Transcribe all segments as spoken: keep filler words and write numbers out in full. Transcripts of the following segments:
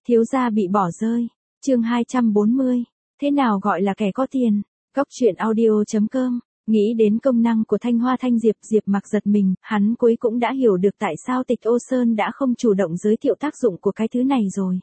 Thiếu gia bị bỏ rơi. Chương hai trăm bốn mươi. Thế nào gọi là kẻ có tiền? Góc truyện audio chấm com. Nghĩ đến công năng của Thanh Hoa Thanh Diệp, Diệp Mặc giật mình, hắn cuối cũng đã hiểu được tại sao Tịch Ô Sơn đã không chủ động giới thiệu tác dụng của cái thứ này rồi.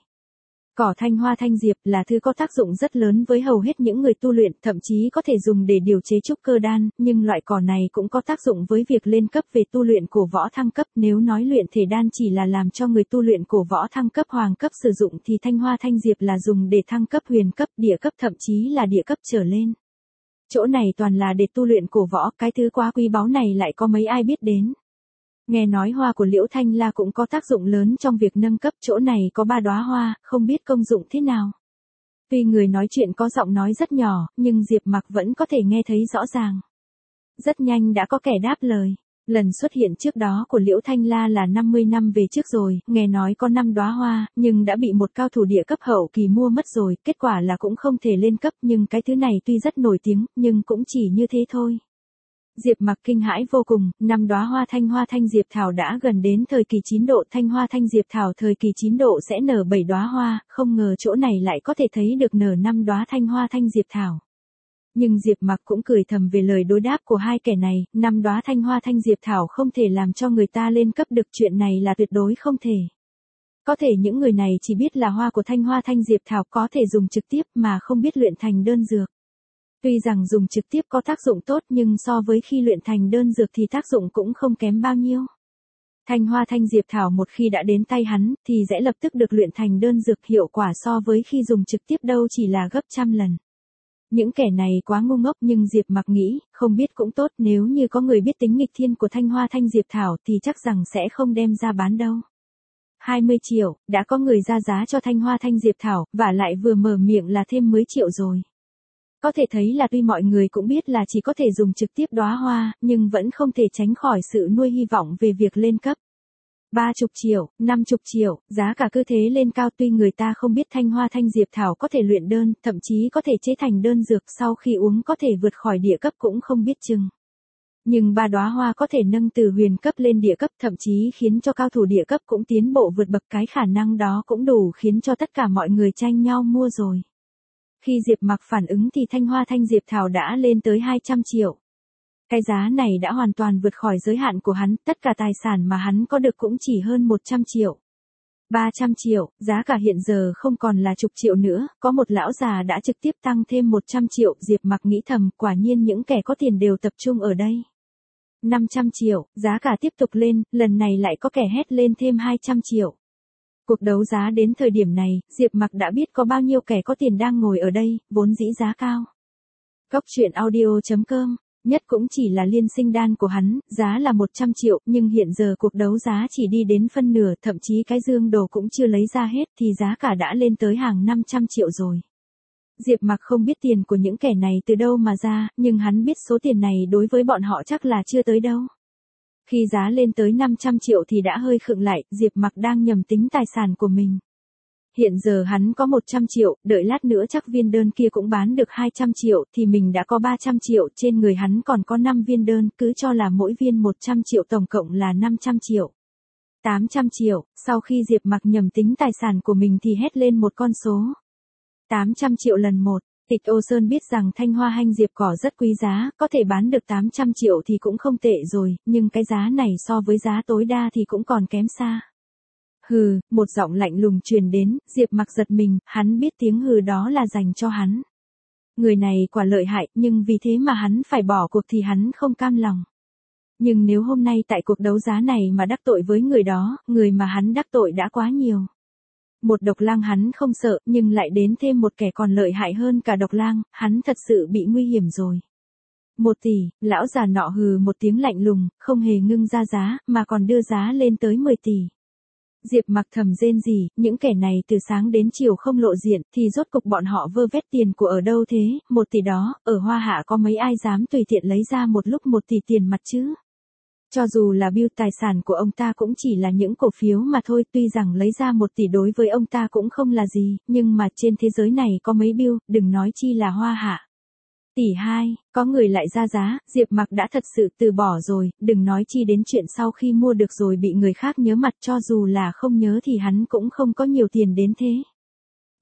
Cỏ Thanh Hoa Thanh Diệp là thứ có tác dụng rất lớn với hầu hết những người tu luyện, thậm chí có thể dùng để điều chế trúc cơ đan, nhưng loại cỏ này cũng có tác dụng với việc lên cấp về tu luyện cổ võ thăng cấp. Nếu nói luyện thể đan chỉ là làm cho người tu luyện cổ võ thăng cấp hoàng cấp sử dụng thì Thanh Hoa Thanh Diệp là dùng để thăng cấp huyền cấp, địa cấp, thậm chí là địa cấp trở lên. Chỗ này toàn là để tu luyện cổ võ, cái thứ quá quý báu này lại có mấy ai biết đến. Nghe nói hoa của Liễu Thanh La cũng có tác dụng lớn trong việc nâng cấp, chỗ này có ba đóa hoa, không biết công dụng thế nào. Tuy người nói chuyện có giọng nói rất nhỏ, nhưng Diệp Mặc vẫn có thể nghe thấy rõ ràng. Rất nhanh đã có kẻ đáp lời. Lần xuất hiện trước đó của Liễu Thanh La là năm mươi năm về trước rồi, nghe nói có năm đóa hoa, nhưng đã bị một cao thủ địa cấp hậu kỳ mua mất rồi, kết quả là cũng không thể lên cấp, nhưng cái thứ này tuy rất nổi tiếng, nhưng cũng chỉ như thế thôi. Diệp Mặc kinh hãi vô cùng, năm đóa hoa Thanh Hoa Thanh Diệp thảo đã gần đến thời kỳ chín độ, Thanh Hoa Thanh Diệp thảo thời kỳ chín độ sẽ nở bảy đóa hoa, không ngờ chỗ này lại có thể thấy được nở năm đóa Thanh Hoa Thanh Diệp thảo. Nhưng Diệp Mặc cũng cười thầm về lời đối đáp của hai kẻ này, năm đóa Thanh Hoa Thanh Diệp thảo không thể làm cho người ta lên cấp được, chuyện này là tuyệt đối không thể. Có thể những người này chỉ biết là hoa của Thanh Hoa Thanh Diệp thảo có thể dùng trực tiếp mà không biết luyện thành đơn dược. Tuy rằng dùng trực tiếp có tác dụng tốt nhưng so với khi luyện thành đơn dược thì tác dụng cũng không kém bao nhiêu. Thanh Hoa Thanh Diệp thảo một khi đã đến tay hắn thì sẽ lập tức được luyện thành đơn dược, hiệu quả so với khi dùng trực tiếp đâu chỉ là gấp trăm lần. Những kẻ này quá ngu ngốc, nhưng Diệp Mặc nghĩ, không biết cũng tốt, nếu như có người biết tính nghịch thiên của Thanh Hoa Thanh Diệp thảo thì chắc rằng sẽ không đem ra bán đâu. hai mươi triệu, đã có người ra giá cho Thanh Hoa Thanh Diệp thảo, và lại vừa mở miệng là thêm mười triệu rồi. Có thể thấy là tuy mọi người cũng biết là chỉ có thể dùng trực tiếp đóa hoa, nhưng vẫn không thể tránh khỏi sự nuôi hy vọng về việc lên cấp. Ba chục triệu, năm chục triệu, giá cả cứ thế lên cao, tuy người ta không biết Thanh Hoa Thanh Diệp thảo có thể luyện đơn, thậm chí có thể chế thành đơn dược, sau khi uống có thể vượt khỏi địa cấp cũng không biết chừng. Nhưng ba đóa hoa có thể nâng từ huyền cấp lên địa cấp, thậm chí khiến cho cao thủ địa cấp cũng tiến bộ vượt bậc, cái khả năng đó cũng đủ khiến cho tất cả mọi người tranh nhau mua rồi. Khi Diệp Mặc phản ứng thì Thanh Hoa Thanh Diệp thảo đã lên tới hai trăm triệu. Cái giá này đã hoàn toàn vượt khỏi giới hạn của hắn, tất cả tài sản mà hắn có được cũng chỉ hơn một trăm triệu. ba trăm triệu, giá cả hiện giờ không còn là chục triệu nữa, có một lão già đã trực tiếp tăng thêm một trăm triệu, Diệp Mặc nghĩ thầm, quả nhiên những kẻ có tiền đều tập trung ở đây. năm trăm triệu, giá cả tiếp tục lên, lần này lại có kẻ hét lên thêm hai trăm triệu. Cuộc đấu giá đến thời điểm này, Diệp Mặc đã biết có bao nhiêu kẻ có tiền đang ngồi ở đây, vốn dĩ giá cao. Góc truyện audio chấm com, nhất cũng chỉ là liên sinh đan của hắn, giá là một trăm triệu, nhưng hiện giờ cuộc đấu giá chỉ đi đến phân nửa, thậm chí cái dương đồ cũng chưa lấy ra hết thì giá cả đã lên tới hàng năm trăm triệu rồi. Diệp Mặc không biết tiền của những kẻ này từ đâu mà ra, nhưng hắn biết số tiền này đối với bọn họ chắc là chưa tới đâu. Khi giá lên tới năm trăm triệu thì đã hơi khựng lại, Diệp Mặc đang nhầm tính tài sản của mình. Hiện giờ hắn có một trăm triệu, đợi lát nữa chắc viên đơn kia cũng bán được hai trăm triệu thì mình đã có ba trăm triệu, trên người hắn còn có năm viên đơn, cứ cho là mỗi viên một trăm triệu, tổng cộng là năm trăm triệu. tám trăm triệu, sau khi Diệp Mặc nhầm tính tài sản của mình thì hét lên một con số. tám trăm triệu lần một. Tịch Ô Sơn biết rằng Thanh Hoa Thanh Diệp cỏ rất quý giá, có thể bán được tám trăm triệu thì cũng không tệ rồi, nhưng cái giá này so với giá tối đa thì cũng còn kém xa. Hừ, một giọng lạnh lùng truyền đến, Diệp Mặc giật mình, hắn biết tiếng hừ đó là dành cho hắn. Người này quả lợi hại, nhưng vì thế mà hắn phải bỏ cuộc thì hắn không cam lòng. Nhưng nếu hôm nay tại cuộc đấu giá này mà đắc tội với người đó, người mà hắn đắc tội đã quá nhiều. Một độc lang hắn không sợ, nhưng lại đến thêm một kẻ còn lợi hại hơn cả độc lang, hắn thật sự bị nguy hiểm rồi. Một tỷ, lão già nọ hừ một tiếng lạnh lùng, không hề ngưng ra giá, mà còn đưa giá lên tới mười tỷ. Diệp Mặc thầm rên rỉ, những kẻ này từ sáng đến chiều không lộ diện, thì rốt cục bọn họ vơ vét tiền của ở đâu thế, một tỷ đó, ở Hoa Hạ có mấy ai dám tùy tiện lấy ra một lúc một tỷ tiền mặt chứ? Cho dù là bill tài sản của ông ta cũng chỉ là những cổ phiếu mà thôi, tuy rằng lấy ra một tỷ đối với ông ta cũng không là gì, nhưng mà trên thế giới này có mấy bill, đừng nói chi là Hoa Hạ. Tỷ hai, có người lại ra giá, Diệp Mặc đã thật sự từ bỏ rồi, đừng nói chi đến chuyện sau khi mua được rồi bị người khác nhớ mặt, cho dù là không nhớ thì hắn cũng không có nhiều tiền đến thế.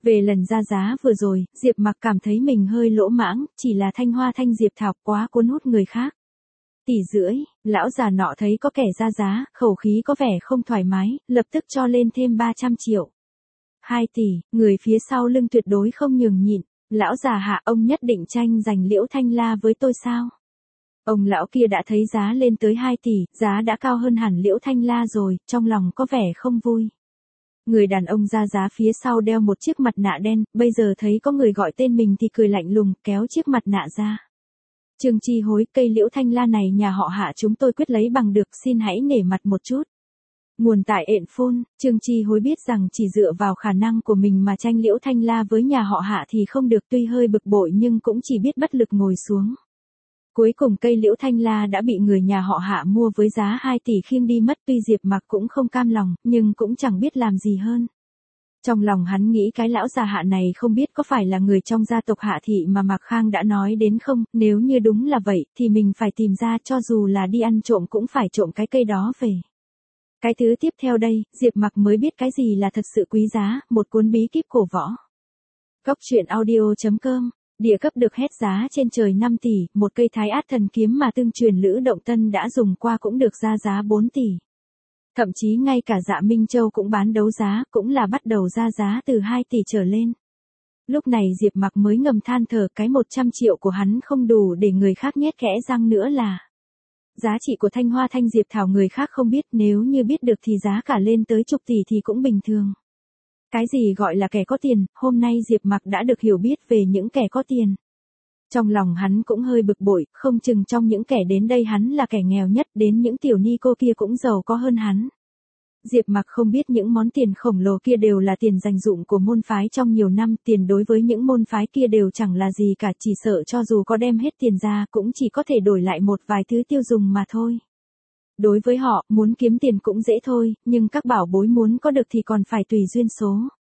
Về lần ra giá vừa rồi, Diệp Mặc cảm thấy mình hơi lỗ mãng, chỉ là thanh hoa thanh diệp thảo quá cuốn hút người khác. Tỷ rưỡi, lão già nọ thấy có kẻ ra giá, khẩu khí có vẻ không thoải mái, lập tức cho lên thêm ba trăm triệu. Hai tỷ, người phía sau lưng tuyệt đối không nhường nhịn. Lão già Hạ, ông nhất định tranh giành Liễu Thanh La với tôi sao? Ông lão kia đã thấy giá lên tới hai tỷ, giá đã cao hơn hẳn Liễu Thanh La rồi, trong lòng có vẻ không vui. Người đàn ông ra giá phía sau đeo một chiếc mặt nạ đen, bây giờ thấy có người gọi tên mình thì cười lạnh lùng, kéo chiếc mặt nạ ra. Trương Chi Hối, cây Liễu Thanh La này nhà họ Hạ chúng tôi quyết lấy bằng được, xin hãy nể mặt một chút. Nguồn tại ện phôn, Trương Chi Hối biết rằng chỉ dựa vào khả năng của mình mà tranh Liễu Thanh La với nhà họ Hạ thì không được, tuy hơi bực bội nhưng cũng chỉ biết bất lực ngồi xuống. Cuối cùng cây Liễu Thanh La đã bị người nhà họ Hạ mua với giá hai tỷ khiêng đi mất, tuy Diệp Mặc cũng không cam lòng, nhưng cũng chẳng biết làm gì hơn. Trong lòng hắn nghĩ cái lão già Hạ này không biết có phải là người trong gia tộc Hạ thị mà Mạc Khang đã nói đến không, nếu như đúng là vậy thì mình phải tìm ra, cho dù là đi ăn trộm cũng phải trộm cái cây đó về. Cái thứ tiếp theo đây, Diệp Mặc mới biết cái gì là thật sự quý giá, một cuốn bí kíp cổ võ. Góc truyện audio chấm com, địa cấp được hét giá trên trời năm tỷ, một cây Thái Át thần kiếm mà tương truyền Lữ Động Tân đã dùng qua cũng được ra giá bốn tỷ. Thậm chí ngay cả Dạ Minh Châu cũng bán đấu giá, cũng là bắt đầu ra giá từ hai tỷ trở lên. Lúc này Diệp Mặc mới ngầm than thở, cái một trăm triệu của hắn không đủ để người khác nhét kẽ răng nữa là. Giá trị của thanh hoa thanh diệp thảo người khác không biết, nếu như biết được thì giá cả lên tới chục tỷ thì cũng bình thường. Cái gì gọi là kẻ có tiền, hôm nay Diệp Mặc đã được hiểu biết về những kẻ có tiền. Trong lòng hắn cũng hơi bực bội, không chừng trong những kẻ đến đây hắn là kẻ nghèo nhất, đến những tiểu ni cô kia cũng giàu có hơn hắn. Diệp Mặc không biết những món tiền khổng lồ kia đều là tiền dành dụm của môn phái trong nhiều năm, tiền đối với những môn phái kia đều chẳng là gì cả, chỉ sợ cho dù có đem hết tiền ra cũng chỉ có thể đổi lại một vài thứ tiêu dùng mà thôi. Đối với họ, muốn kiếm tiền cũng dễ thôi, nhưng các bảo bối muốn có được thì còn phải tùy duyên số.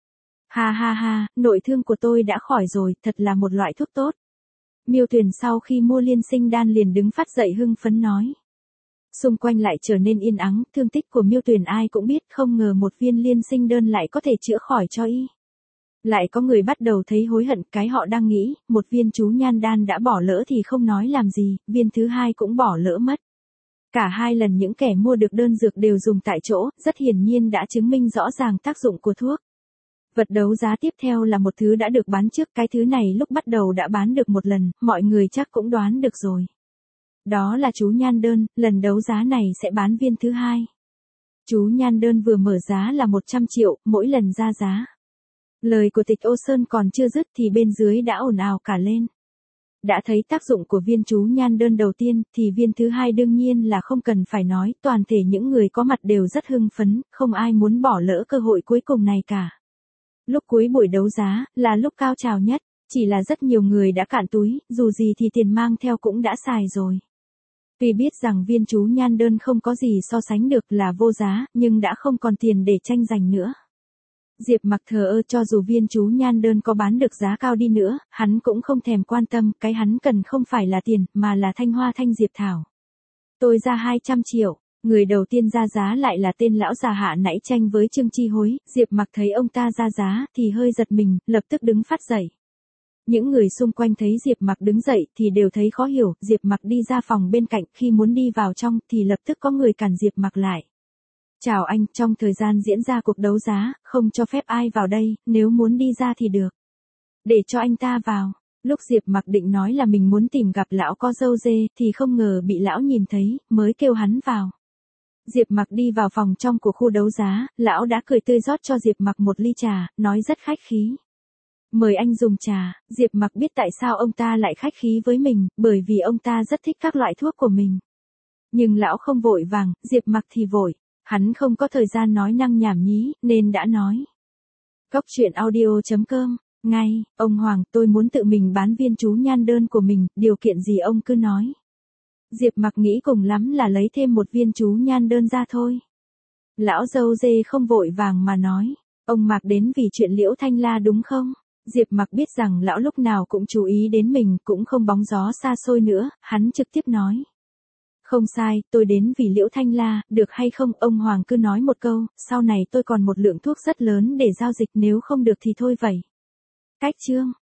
Ha ha ha, nội thương của tôi đã khỏi rồi, thật là một loại thuốc tốt. Miêu Tuyền sau khi mua liên sinh đan liền đứng phát dậy hưng phấn nói. Xung quanh lại trở nên yên ắng, thương tích của Miêu Tuyền ai cũng biết, không ngờ một viên liên sinh đơn lại có thể chữa khỏi cho y. Lại có người bắt đầu thấy hối hận, cái họ đang nghĩ, một viên chú nhan đan đã bỏ lỡ thì không nói làm gì, viên thứ hai cũng bỏ lỡ mất. Cả hai lần những kẻ mua được đơn dược đều dùng tại chỗ, rất hiển nhiên đã chứng minh rõ ràng tác dụng của thuốc. Vật đấu giá tiếp theo là một thứ đã được bán trước, cái thứ này lúc bắt đầu đã bán được một lần, mọi người chắc cũng đoán được rồi. Đó là chú nhan đơn, lần đấu giá này sẽ bán viên thứ hai. Chú nhan đơn vừa mở giá là một trăm triệu, mỗi lần ra giá. Lời của Tịch Ô Sơn còn chưa dứt thì bên dưới đã ồn ào cả lên. Đã thấy tác dụng của viên chú nhan đơn đầu tiên, thì viên thứ hai đương nhiên là không cần phải nói, toàn thể những người có mặt đều rất hưng phấn, không ai muốn bỏ lỡ cơ hội cuối cùng này cả. Lúc cuối buổi đấu giá, là lúc cao trào nhất, chỉ là rất nhiều người đã cạn túi, dù gì thì tiền mang theo cũng đã xài rồi. Vì biết rằng viên chú nhan đơn không có gì so sánh được, là vô giá, nhưng đã không còn tiền để tranh giành nữa. Diệp Mặc thờ ơ, cho dù viên chú nhan đơn có bán được giá cao đi nữa, hắn cũng không thèm quan tâm, cái hắn cần không phải là tiền, mà là thanh hoa thanh diệp thảo. Tôi ra hai trăm triệu, người đầu tiên ra giá lại là tên lão già Hạ nãy tranh với Trương Chi Hối, Diệp Mặc thấy ông ta ra giá thì hơi giật mình, lập tức đứng phát dậy. Những người xung quanh thấy Diệp Mặc đứng dậy thì đều thấy khó hiểu, Diệp Mặc đi ra phòng bên cạnh, khi muốn đi vào trong thì lập tức có người cản Diệp Mặc lại. Chào anh, trong thời gian diễn ra cuộc đấu giá, không cho phép ai vào đây, nếu muốn đi ra thì được. Để cho anh ta vào. Lúc Diệp Mặc định nói là mình muốn tìm gặp lão có râu dê, thì không ngờ bị lão nhìn thấy, mới kêu hắn vào. Diệp Mặc đi vào phòng trong của khu đấu giá, lão đã cười tươi rót cho Diệp Mặc một ly trà, nói rất khách khí. Mời anh dùng trà. Diệp Mặc biết tại sao ông ta lại khách khí với mình, bởi vì ông ta rất thích các loại thuốc của mình. Nhưng lão không vội vàng, Diệp Mặc thì vội. Hắn không có thời gian nói năng nhảm nhí, nên đã nói. Góc truyện audio chấm com, ngay, ông Hoàng, tôi muốn tự mình bán viên chú nhan đơn của mình, điều kiện gì ông cứ nói. Diệp Mặc nghĩ cùng lắm là lấy thêm một viên chú nhan đơn ra thôi. Lão dâu dê không vội vàng mà nói, ông Mạc đến vì chuyện Liễu Thanh La đúng không? Diệp Mặc biết rằng lão lúc nào cũng chú ý đến mình, cũng không bóng gió xa xôi nữa, hắn trực tiếp nói. Không sai, tôi đến vì Liễu Thanh La, được hay không? Ông Hoàng cứ nói một câu, sau này tôi còn một lượng thuốc rất lớn để giao dịch, nếu không được thì thôi vậy. Cách chương